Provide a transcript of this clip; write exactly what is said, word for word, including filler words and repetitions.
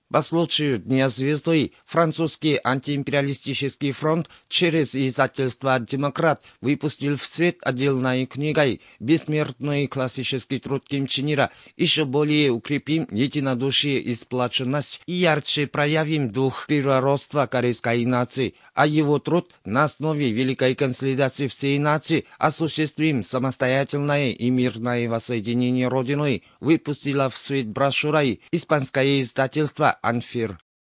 По случаю Дня Звезды французский антиимпериалистический фронт через издательство «Демократ» выпустил в свет отдельной книгой «Бессмертный классический труд Ким Чен Ира». Еще более укрепим единодушие и сплоченность и ярче проявим дух первородства корейской нации, а его труд на основе великой консолидации всей нации осуществим самостоятельное и мирное воссоединение Родины, выпустила в свет брошюрой испанское издательство «Анфир».